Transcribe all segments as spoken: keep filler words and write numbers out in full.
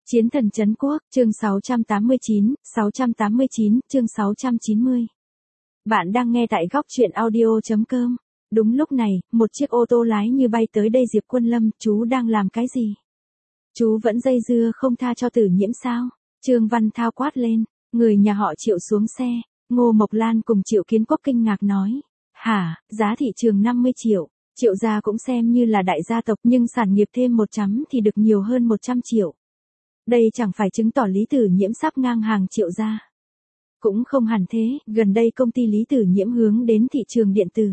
Chiến thần trấn quốc, chương sáu trăm tám mươi chín, sáu trăm tám mươi chín, chương sáu trăm chín mươi. Bạn đang nghe tại góc truyện audio chấm com. Đúng lúc này, một chiếc ô tô lái như bay tới đây. Diệp Quân Lâm, chú đang làm cái gì? Chú vẫn dây dưa không tha cho Tử Nhiễm sao? Trương Văn Thao quát lên, người nhà họ Triệu xuống xe. Ngô Mộc Lan cùng Triệu Kiến Quốc kinh ngạc nói, hả, giá thị trường năm mươi triệu, Triệu gia cũng xem như là đại gia tộc nhưng sản nghiệp thêm một chấm thì được nhiều hơn một trăm triệu. Đây chẳng phải chứng tỏ Lý Tử Nhiễm sắp ngang hàng Triệu gia. Cũng không hẳn thế, gần đây công ty Lý Tử Nhiễm hướng đến thị trường điện tử.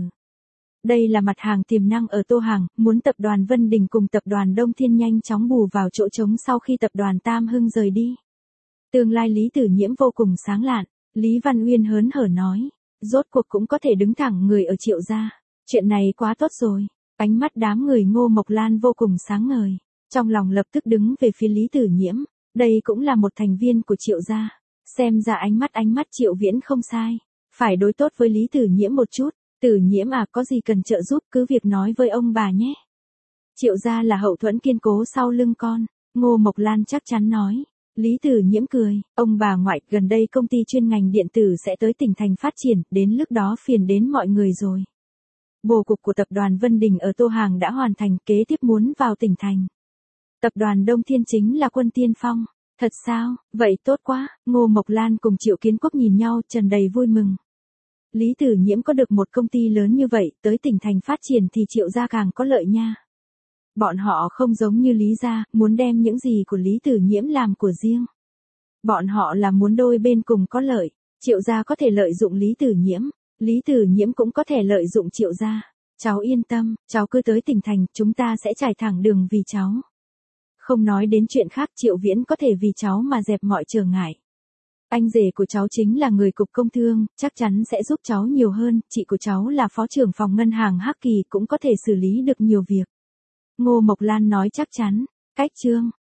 Đây là mặt hàng tiềm năng ở Tô Hàng, muốn tập đoàn Vân Đình cùng tập đoàn Đông Thiên nhanh chóng bù vào chỗ trống sau khi tập đoàn Tam Hưng rời đi. Tương lai Lý Tử Nhiễm vô cùng sáng lạn, Lý Văn Uyên hớn hở nói, rốt cuộc cũng có thể đứng thẳng người ở Triệu gia. Chuyện này quá tốt rồi. Ánh mắt đám người Ngô Mộc Lan vô cùng sáng ngời, trong lòng lập tức đứng về phía Lý Tử Nhiễm, đây cũng là một thành viên của Triệu gia. Xem ra ánh mắt ánh mắt Triệu Viễn không sai, phải đối tốt với Lý Tử Nhiễm một chút. Tử Nhiễm à, có gì cần trợ giúp cứ việc nói với ông bà nhé. Triệu gia là hậu thuẫn kiên cố sau lưng con, Ngô Mộc Lan chắc chắn nói. Lý Tử Nhiễm cười, ông bà ngoại, gần đây công ty chuyên ngành điện tử sẽ tới tỉnh thành phát triển, đến lúc đó phiền đến mọi người rồi. Bố cục của tập đoàn Vân Đình ở Tô Hàng đã hoàn thành, kế tiếp muốn vào tỉnh thành. Tập đoàn Đông Thiên chính là quân tiên phong. Thật sao, vậy tốt quá. Ngô Mộc Lan cùng Triệu Kiến Quốc nhìn nhau tràn đầy vui mừng. Lý Tử Nhiễm có được một công ty lớn như vậy, tới tỉnh thành phát triển thì Triệu gia càng có lợi nha. Bọn họ không giống như Lý gia, muốn đem những gì của Lý Tử Nhiễm làm của riêng. Bọn họ là muốn đôi bên cùng có lợi. Triệu gia có thể lợi dụng Lý Tử Nhiễm, Lý Tử Nhiễm cũng có thể lợi dụng Triệu gia. Cháu yên tâm, cháu cứ tới tỉnh thành, chúng ta sẽ trải thẳng đường vì cháu. Không nói đến chuyện khác, Triệu Viễn có thể vì cháu mà dẹp mọi trở ngại. Anh rể của cháu chính là người cục công thương, chắc chắn sẽ giúp cháu nhiều hơn, chị của cháu là phó trưởng phòng ngân hàng Hắc Kỳ cũng có thể xử lý được nhiều việc. Ngô Mộc Lan nói chắc chắn, cách Trương,